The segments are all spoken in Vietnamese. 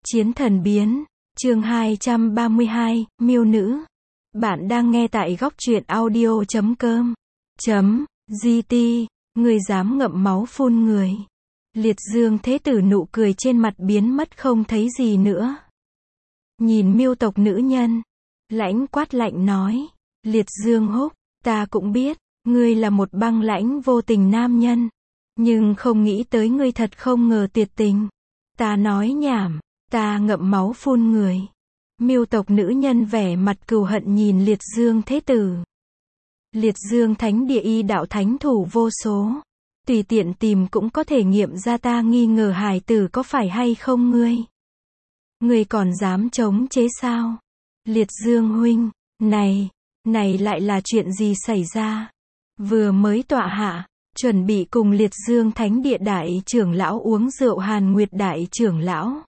Chiến thần biến, chương 232, miêu nữ. Bạn đang nghe tại góc truyện audio.com. GT, người dám ngậm máu phun người. Liệt Dương Thế Tử nụ cười trên mặt biến mất không thấy gì nữa. Nhìn miêu tộc nữ nhân, lãnh quát lạnh nói, Liệt Dương Húc, ta cũng biết, ngươi là một băng lãnh vô tình nam nhân. Nhưng không nghĩ tới ngươi thật không ngờ tuyệt tình. Ta nói nhảm, ta ngậm máu phun người. Miêu tộc nữ nhân vẻ mặt cừu hận nhìn Liệt Dương Thế Tử. Liệt Dương Thánh Địa y đạo thánh thủ vô số. Tùy tiện tìm cũng có thể nghiệm ra ta nghi ngờ hài tử có phải hay không ngươi. Ngươi còn dám chống chế sao? Liệt Dương huynh, này lại là chuyện gì xảy ra? Vừa mới tọa hạ, chuẩn bị cùng Liệt Dương Thánh Địa đại trưởng lão uống rượu Hàn Nguyệt đại trưởng lão.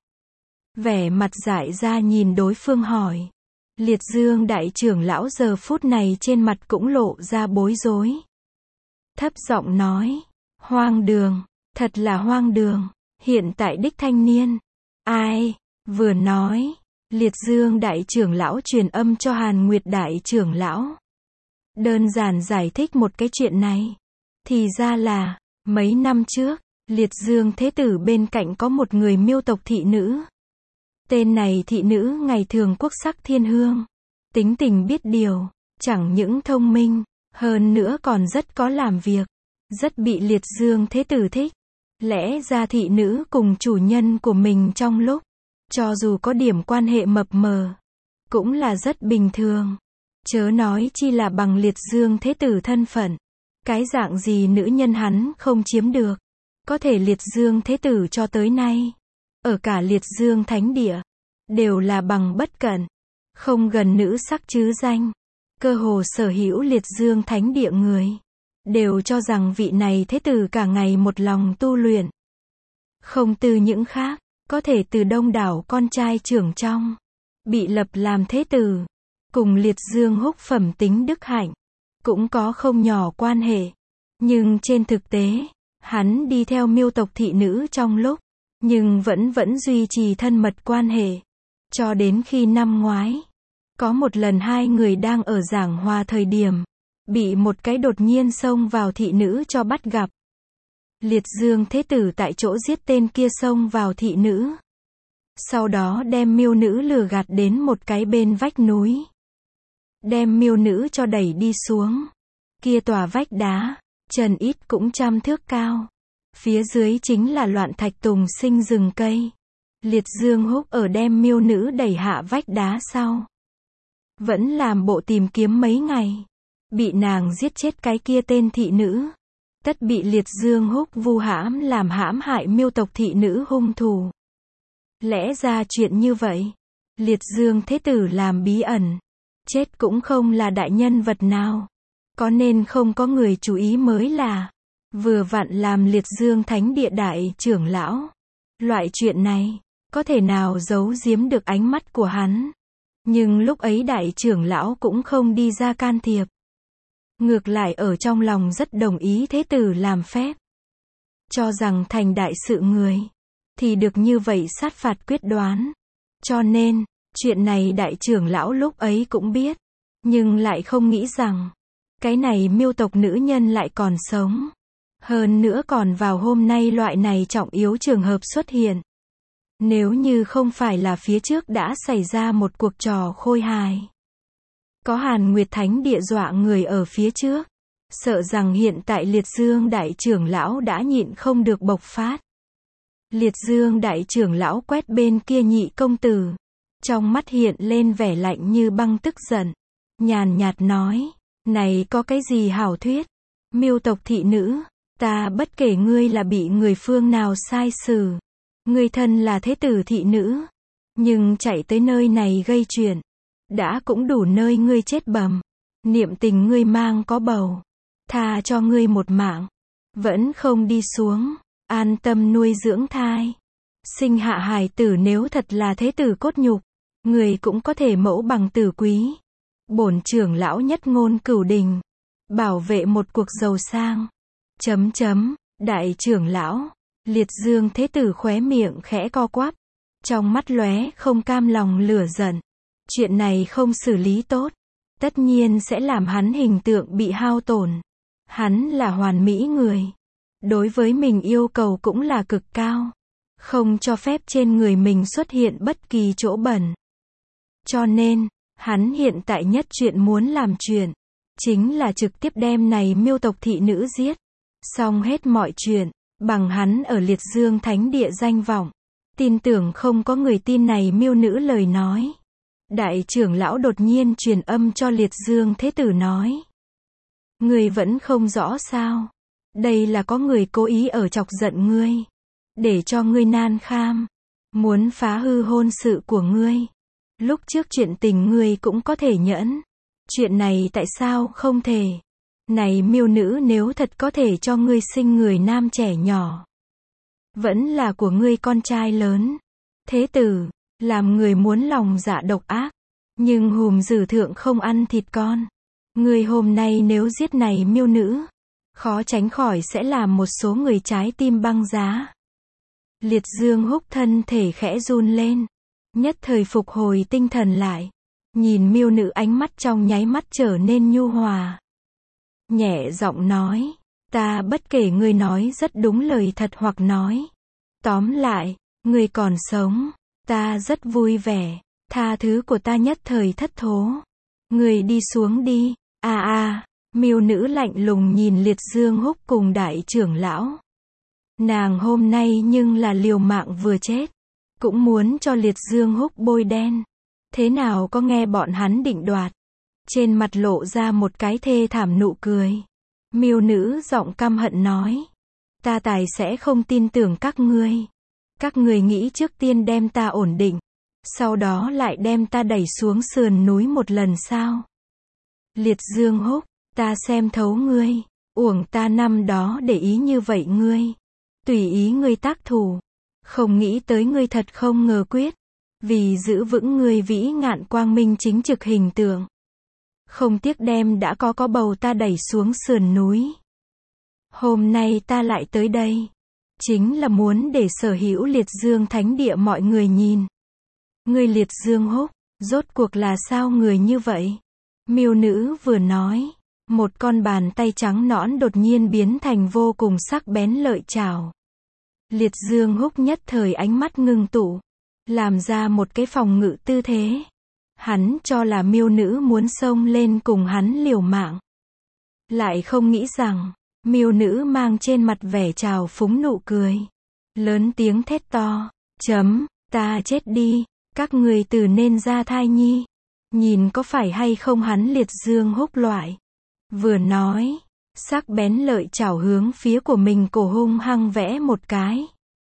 Vẻ mặt dại ra nhìn đối phương hỏi. Liệt Dương đại trưởng lão giờ phút này trên mặt cũng lộ ra bối rối. Thấp giọng nói, hoang đường, thật là hoang đường, hiện tại đích thanh niên. Ai? Vừa nói, Liệt Dương đại trưởng lão truyền âm cho Hàn Nguyệt đại trưởng lão. Đơn giản giải thích một cái chuyện này. Thì ra là, mấy năm trước, Liệt Dương Thế Tử bên cạnh có một người miêu tộc thị nữ. Tên này thị nữ ngày thường quốc sắc thiên hương. Tính tình biết điều, chẳng những thông minh, hơn nữa còn rất có làm việc. Rất bị Liệt Dương Thế Tử thích. Lẽ ra thị nữ cùng chủ nhân của mình trong lúc, cho dù có điểm quan hệ mập mờ, cũng là rất bình thường. Chớ nói chi là bằng Liệt Dương Thế Tử thân phận. Cái dạng gì nữ nhân hắn không chiếm được. Có thể Liệt Dương Thế Tử cho tới nay, ở cả Liệt Dương Thánh Địa, đều là bằng bất cẩn, không gần nữ sắc chứ danh. Cơ hồ sở hữu Liệt Dương Thánh Địa người, đều cho rằng vị này Thế Tử cả ngày một lòng tu luyện. Không từ những khác, có thể từ đông đảo con trai trưởng trong, bị lập làm Thế Tử, cùng Liệt Dương Húc phẩm tính đức hạnh, cũng có không nhỏ quan hệ. Nhưng trên thực tế, hắn đi theo miêu tộc thị nữ trong lúc, nhưng vẫn duy trì thân mật quan hệ. Cho đến khi năm ngoái, có một lần hai người đang ở giảng hòa thời điểm, bị một cái đột nhiên xông vào thị nữ cho bắt gặp. Liệt Dương Thế Tử tại chỗ giết tên kia xông vào thị nữ. Sau đó đem miêu nữ lừa gạt đến một cái bên vách núi. Đem miêu nữ cho đẩy đi xuống. Kia tòa vách đá, trần ít cũng 100 thước cao. Phía dưới chính là loạn thạch tùng sinh rừng cây. Liệt Dương Húc ở đem miêu nữ đẩy hạ vách đá sau, vẫn làm bộ tìm kiếm mấy ngày. Bị nàng giết chết cái kia tên thị nữ. Tất bị Liệt Dương Húc vu hãm làm hãm hại miêu tộc thị nữ hung thủ. Lẽ ra chuyện như vậy, Liệt Dương Thế Tử làm bí ẩn, chết cũng không là đại nhân vật nào. Có nên không có người chú ý mới là. Vừa vặn làm Liệt Dương Thánh Địa đại trưởng lão. Loại chuyện này, có thể nào giấu giếm được ánh mắt của hắn. Nhưng lúc ấy đại trưởng lão cũng không đi ra can thiệp. Ngược lại ở trong lòng rất đồng ý Thế Tử làm phép. Cho rằng thành đại sự người, thì được như vậy sát phạt quyết đoán. Cho nên, chuyện này đại trưởng lão lúc ấy cũng biết. Nhưng lại không nghĩ rằng, cái này miêu tộc nữ nhân lại còn sống. Hơn nữa còn vào hôm nay loại này trọng yếu trường hợp xuất hiện. Nếu như không phải là phía trước đã xảy ra một cuộc trò khôi hài. Có Hàn Nguyệt Thánh Địa dọa người ở phía trước. Sợ rằng hiện tại Liệt Dương đại trưởng lão đã nhịn không được bộc phát. Liệt Dương đại trưởng lão quét bên kia nhị công tử. Trong mắt hiện lên vẻ lạnh như băng tức giận. Nhàn nhạt nói, này có cái gì hảo thuyết? Miêu tộc thị nữ, ta bất kể ngươi là bị người phương nào sai xử. Ngươi thân là Thế Tử thị nữ. Nhưng chạy tới nơi này gây chuyện. Đã cũng đủ nơi ngươi chết bầm. Niệm tình ngươi mang có bầu. Tha cho ngươi một mạng. Vẫn không đi xuống. An tâm nuôi dưỡng thai. Sinh hạ hài tử nếu thật là Thế Tử cốt nhục. Người cũng có thể mẫu bằng tử quý. Bổn trưởng lão nhất ngôn cửu đình. Bảo vệ một cuộc giàu sang. Đại trưởng lão. Liệt Dương Thế Tử khóe miệng khẽ co quắp. trong mắt lóe không cam lòng lửa giận. Chuyện này không xử lý tốt, tất nhiên sẽ làm hắn hình tượng bị hao tổn. Hắn là hoàn mỹ người. Đối với mình yêu cầu cũng là cực cao. Không cho phép trên người mình xuất hiện bất kỳ chỗ bẩn. Cho nên, hắn hiện tại nhất chuyện muốn làm chuyện, chính là trực tiếp đem này Miêu tộc thị nữ giết. Xong hết mọi chuyện, bằng hắn ở Liệt Dương Thánh Địa danh vọng. Tin tưởng không có người tin này Miêu nữ lời nói. Đại trưởng lão đột nhiên truyền âm cho Liệt Dương Thế Tử nói. Ngươi vẫn không rõ sao? Đây là có người cố ý ở chọc giận ngươi. Để cho ngươi nan kham. Muốn phá hư hôn sự của ngươi. Lúc trước chuyện tình ngươi cũng có thể nhẫn. Chuyện này tại sao không thể? Này Miêu nữ nếu thật có thể cho ngươi sinh người nam trẻ nhỏ. Vẫn là của ngươi con trai lớn. Thế tử, làm người muốn lòng dạ độc ác. Nhưng hùm dử thượng không ăn thịt con. Ngươi hôm nay nếu giết này Miêu nữ, khó tránh khỏi sẽ làm một số người trái tim băng giá. Liệt Dương Húc thân thể khẽ run lên. Nhất thời phục hồi tinh thần lại. Nhìn Miêu nữ ánh mắt trong nháy mắt trở nên nhu hòa. Nhẹ giọng nói. Ta bất kể ngươi nói rất đúng lời thật hoặc nói. Tóm lại, ngươi còn sống. Ta rất vui vẻ. Tha thứ của ta nhất thời thất thố. Ngươi đi xuống đi. Miêu nữ lạnh lùng nhìn Liệt Dương Húc cùng đại trưởng lão. Nàng hôm nay nhưng là liều mạng vừa chết. Cũng muốn cho Liệt Dương Húc bôi đen. Thế nào có nghe bọn hắn định đoạt. Trên mặt lộ ra một cái thê thảm nụ cười. Miêu nữ giọng căm hận nói. Ta tài sẽ không tin tưởng các ngươi. Các ngươi nghĩ trước tiên đem ta ổn định. Sau đó lại đem ta đẩy xuống sườn núi một lần sao? Liệt Dương Húc, ta xem thấu ngươi. Uổng ta năm đó để ý như vậy ngươi. Tùy ý ngươi tác thủ. Không nghĩ tới ngươi thật không ngờ quyết. Vì giữ vững ngươi vĩ ngạn quang minh chính trực hình tượng. Không tiếc đem đã có bầu ta đẩy xuống sườn núi. Hôm nay ta lại tới đây. Chính là muốn để sở hữu Liệt Dương Thánh Địa mọi người nhìn. Ngươi Liệt Dương Húc, rốt cuộc là sao người như vậy? Miêu nữ vừa nói. Một con bàn tay trắng nõn đột nhiên biến thành vô cùng sắc bén lợi chảo. Liệt Dương Húc nhất thời ánh mắt ngưng tụ. Làm ra một cái phòng ngự tư thế. Hắn cho là miêu nữ muốn xông lên cùng hắn liều mạng. Lại không nghĩ rằng, miêu nữ mang trên mặt vẻ trào phúng nụ cười. Lớn tiếng thét to. Ta chết đi. Các người từ nên ra thai nhi. Nhìn có phải hay không hắn Liệt Dương Húc loại. Vừa nói, sắc bén lợi chảo hướng phía của mình cổ hung hăng vẽ một cái.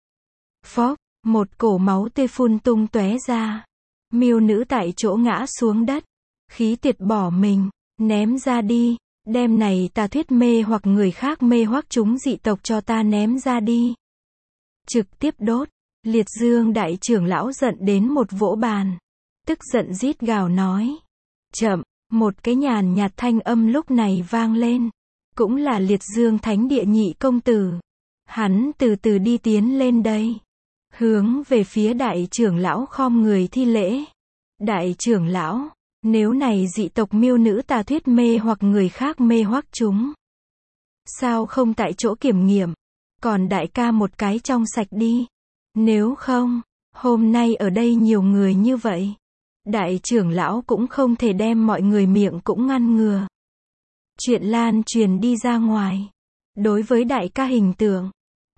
Phốc, một cổ máu tươi phun tung tóe ra. Miêu nữ tại chỗ ngã xuống đất. Khí tiệt bỏ mình, ném ra đi. Đem này tà thuyết mê hoặc người khác mê hoặc chúng dị tộc cho ta ném ra đi. Trực tiếp đốt. Liệt Dương đại trưởng lão giận đến một vỗ bàn. Tức giận rít gào nói. Chậm, một cái nhàn nhạt thanh âm lúc này vang lên. Cũng là Liệt Dương Thánh Địa nhị công tử. Hắn từ từ đi tiến lên đây. Hướng về phía đại trưởng lão khom người thi lễ. Đại trưởng lão, nếu này dị tộc miêu nữ tà thuyết mê hoặc người khác mê hoặc chúng. Sao không tại chỗ kiểm nghiệm, còn đại ca một cái trong sạch đi. Nếu không, hôm nay ở đây nhiều người như vậy. Đại trưởng lão cũng không thể đem mọi người miệng cũng ngăn ngừa. Chuyện lan truyền đi ra ngoài. Đối với đại ca hình tượng.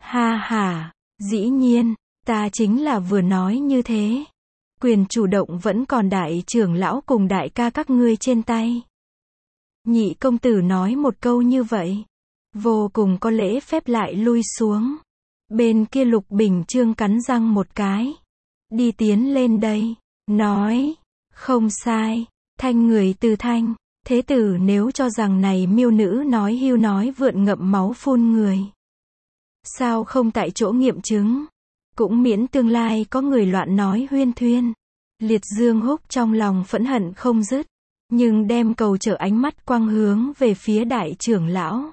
Ha, dĩ nhiên, ta chính là vừa nói như thế. Quyền chủ động vẫn còn đại trưởng lão cùng đại ca các ngươi trên tay. Nhị công tử nói một câu như vậy. Vô cùng có lễ phép lại lui xuống. Bên kia Lục Bình Trương cắn răng một cái. Đi tiến lên đây. Nói. Không sai. Thanh người từ thanh. Thế tử nếu cho rằng này miêu nữ nói hưu nói vượn ngậm máu phun người. Sao không tại chỗ nghiệm chứng. Cũng miễn tương lai có người loạn nói huyên thuyên. Liệt Dương Húc trong lòng phẫn hận không dứt. Nhưng đem cầu trở ánh mắt quang hướng về phía đại trưởng lão.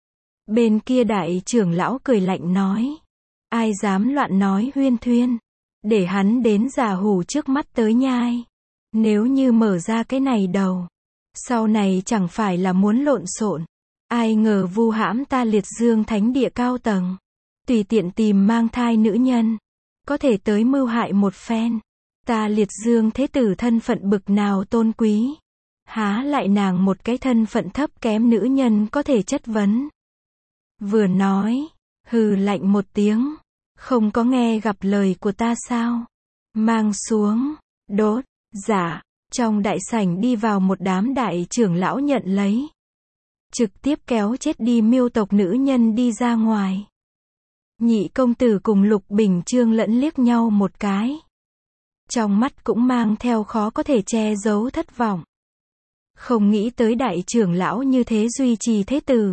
Bên kia đại trưởng lão cười lạnh nói. Ai dám loạn nói huyên thuyên. để hắn đến giả hủ trước mắt tới nhai. Nếu như mở ra cái này đầu, sau này chẳng phải là muốn lộn xộn. Ai ngờ vu hãm ta Liệt Dương Thánh Địa cao tầng, tùy tiện tìm mang thai nữ nhân, có thể tới mưu hại một phen. Ta Liệt Dương Thế Tử thân phận bực nào tôn quý, há lại nàng một cái thân phận thấp kém nữ nhân có thể chất vấn. Vừa nói, hừ lạnh một tiếng, không có nghe gặp lời của ta sao? Mang xuống, đốt, dạ, trong đại sảnh đi vào một đám đại trưởng lão nhận lấy. Trực tiếp kéo chết đi Miêu tộc nữ nhân đi ra ngoài. Nhị công tử cùng Lục Bình Chương lẫn liếc nhau một cái. Trong mắt cũng mang theo khó có thể che giấu thất vọng. Không nghĩ tới đại trưởng lão như thế duy trì thế tử.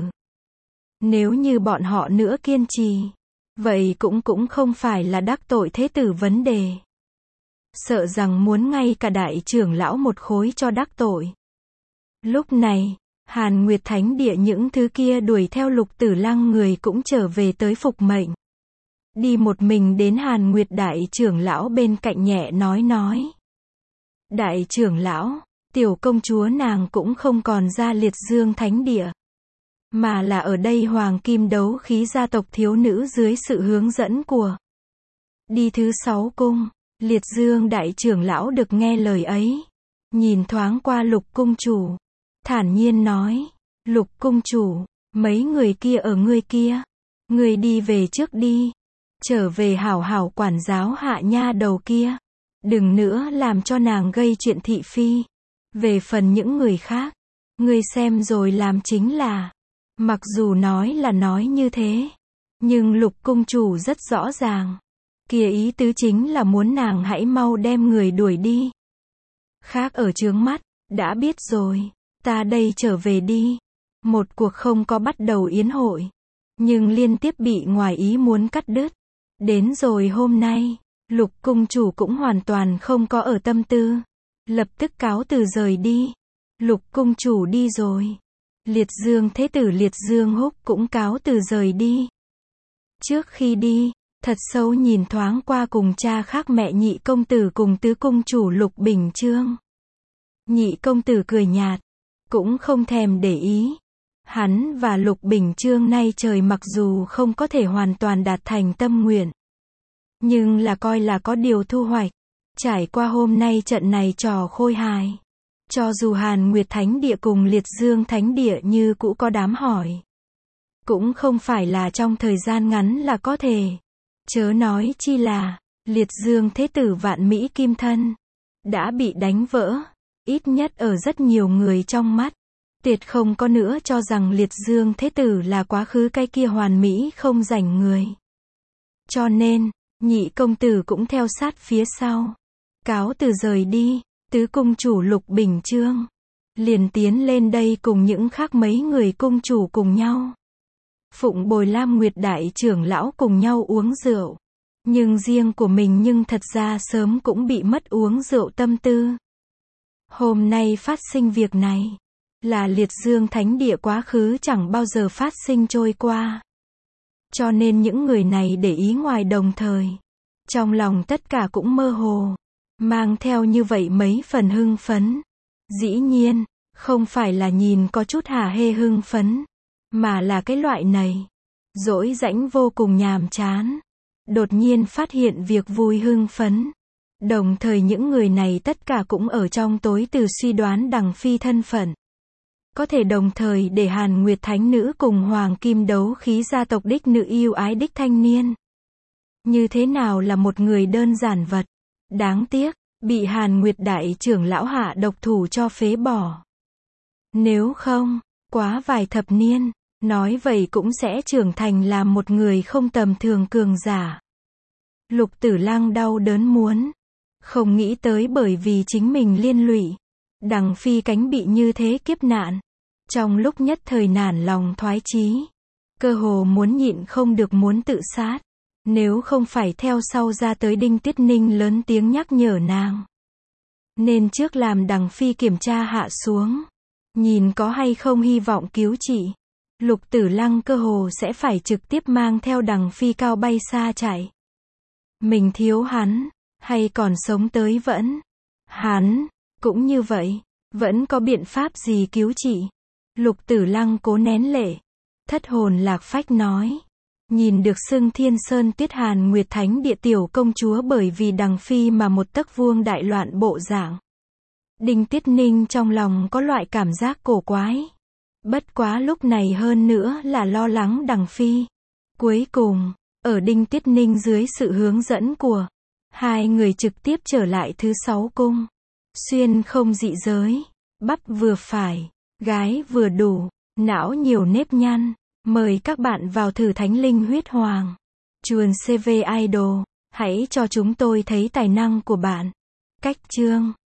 Nếu như bọn họ nữa kiên trì, vậy cũng không phải là đắc tội thế tử vấn đề. Sợ rằng muốn ngay cả đại trưởng lão một khối cho đắc tội. Lúc này, Hàn Nguyệt Thánh Địa những thứ kia đuổi theo Lục Tử Lăng người cũng trở về tới phục mệnh. Đi một mình đến Hàn Nguyệt đại trưởng lão bên cạnh nhẹ nói. Đại trưởng lão, tiểu công chúa nàng cũng không còn ra Liệt Dương Thánh Địa, mà là ở đây Hoàng Kim Đấu Khí gia tộc thiếu nữ dưới sự hướng dẫn của đi thứ 6 cung. Liệt Dương đại trưởng lão được nghe lời ấy, nhìn thoáng qua Lục cung chủ, thản nhiên nói, Lục cung chủ, mấy người kia ở ngươi kia, ngươi đi về trước đi, trở về hảo hảo quản giáo hạ nha đầu kia, đừng nữa làm cho nàng gây chuyện thị phi. Về phần những người khác, ngươi xem rồi làm chính là. Mặc dù nói là nói như thế, nhưng Lục cung chủ rất rõ ràng, kia ý tứ chính là muốn nàng hãy mau đem người đuổi đi. Khác ở chướng mắt, đã biết rồi, ta đây trở về đi. Một cuộc không có bắt đầu yến hội, nhưng liên tiếp bị ngoài ý muốn cắt đứt. Đến rồi hôm nay, Lục cung chủ cũng hoàn toàn không có ở tâm tư, lập tức cáo từ rời đi. Lục cung chủ đi rồi, Liệt Dương Thế Tử Liệt Dương Húc cũng cáo từ rời đi. Trước khi đi, thật sâu nhìn thoáng qua cùng cha khác mẹ nhị công tử cùng tứ cung chủ Lục Bình Chương. Nhị công tử cười nhạt, cũng không thèm để ý. Hắn và Lục Bình Chương nay trời mặc dù không có thể hoàn toàn đạt thành tâm nguyện, nhưng là coi là có điều thu hoạch. Trải qua hôm nay trận này trò khôi hài, cho dù Hàn Nguyệt Thánh Địa cùng Liệt Dương Thánh Địa như cũ có đám hỏi, cũng không phải là trong thời gian ngắn là có thể. Chớ nói chi là, Liệt Dương Thế Tử vạn mỹ kim thân, đã bị đánh vỡ, ít nhất ở rất nhiều người trong mắt. Tuyệt không có nữa cho rằng Liệt Dương Thế Tử là quá khứ cái kia hoàn mỹ không rảnh người. Cho nên, nhị công tử cũng theo sát phía sau. Cáo từ rời đi, tứ cung chủ Lục Bình Chương liền tiến lên đây cùng những khác mấy người cung chủ cùng nhau. Phụng bồi Lam Nguyệt đại trưởng lão cùng nhau uống rượu. Nhưng riêng của mình nhưng thật ra sớm cũng bị mất uống rượu tâm tư. Hôm nay phát sinh việc này, là Liệt Dương Thánh Địa quá khứ chẳng bao giờ phát sinh trôi qua. Cho nên những người này để ý ngoài đồng thời, trong lòng tất cả cũng mơ hồ, mang theo như vậy mấy phần hưng phấn. Dĩ nhiên, không phải là nhìn có chút hả hê hưng phấn, mà là cái loại này, dỗi rãnh vô cùng nhàm chán. Đột nhiên phát hiện việc vui hưng phấn. Đồng thời những người này tất cả cũng ở trong tối từ suy đoán Đằng Phi thân phận. Có thể đồng thời để Hàn Nguyệt Thánh Nữ cùng Hoàng Kim Đấu Khí gia tộc đích nữ yêu ái đích thanh niên. Như thế nào là một người đơn giản vật. Đáng tiếc, bị Hàn Nguyệt đại trưởng lão hạ độc thủ cho phế bỏ. Nếu không, quá vài thập niên, nói vậy cũng sẽ trưởng thành làm một người không tầm thường cường giả. Lục Tử Lăng đau đớn muốn. Không nghĩ tới bởi vì chính mình liên lụy. Đằng Phi cánh bị như thế kiếp nạn. Trong lúc nhất thời nản lòng thoái chí. Cơ hồ muốn nhịn không được muốn tự sát. Nếu không phải theo sau ra tới Đinh Tiết Ninh lớn tiếng nhắc nhở nàng. Nên trước làm Đằng Phi kiểm tra hạ xuống. Nhìn có hay không hy vọng cứu trị. Lục Tử Lăng cơ hồ sẽ phải trực tiếp mang theo Đằng Phi cao bay xa chạy. Mình thiếu hắn, Hay còn sống tới vẫn? Hắn, cũng như vậy. Vẫn có biện pháp gì cứu chị? Lục Tử Lăng cố nén lệ. Thất hồn lạc phách nói. Nhìn được xưng Thiên Sơn Tuyết Hàn Nguyệt Thánh Địa tiểu công chúa bởi vì Đằng Phi mà một tấc vuông đại loạn bộ dạng. Đinh Tiết Ninh trong lòng có loại cảm giác cổ quái. Bất quá lúc này hơn nữa là lo lắng Đằng Phi. Cuối cùng, ở Đinh Tiết Ninh dưới sự hướng dẫn của hai người trực tiếp trở lại thứ 6 cung. Xuyên không dị giới, bắp vừa phải, gái vừa đủ, não nhiều nếp nhăn. Mời các bạn vào thử Thánh Linh Huyết Hoàng. Chuồn CV Idol, hãy cho chúng tôi thấy tài năng của bạn. Cách chương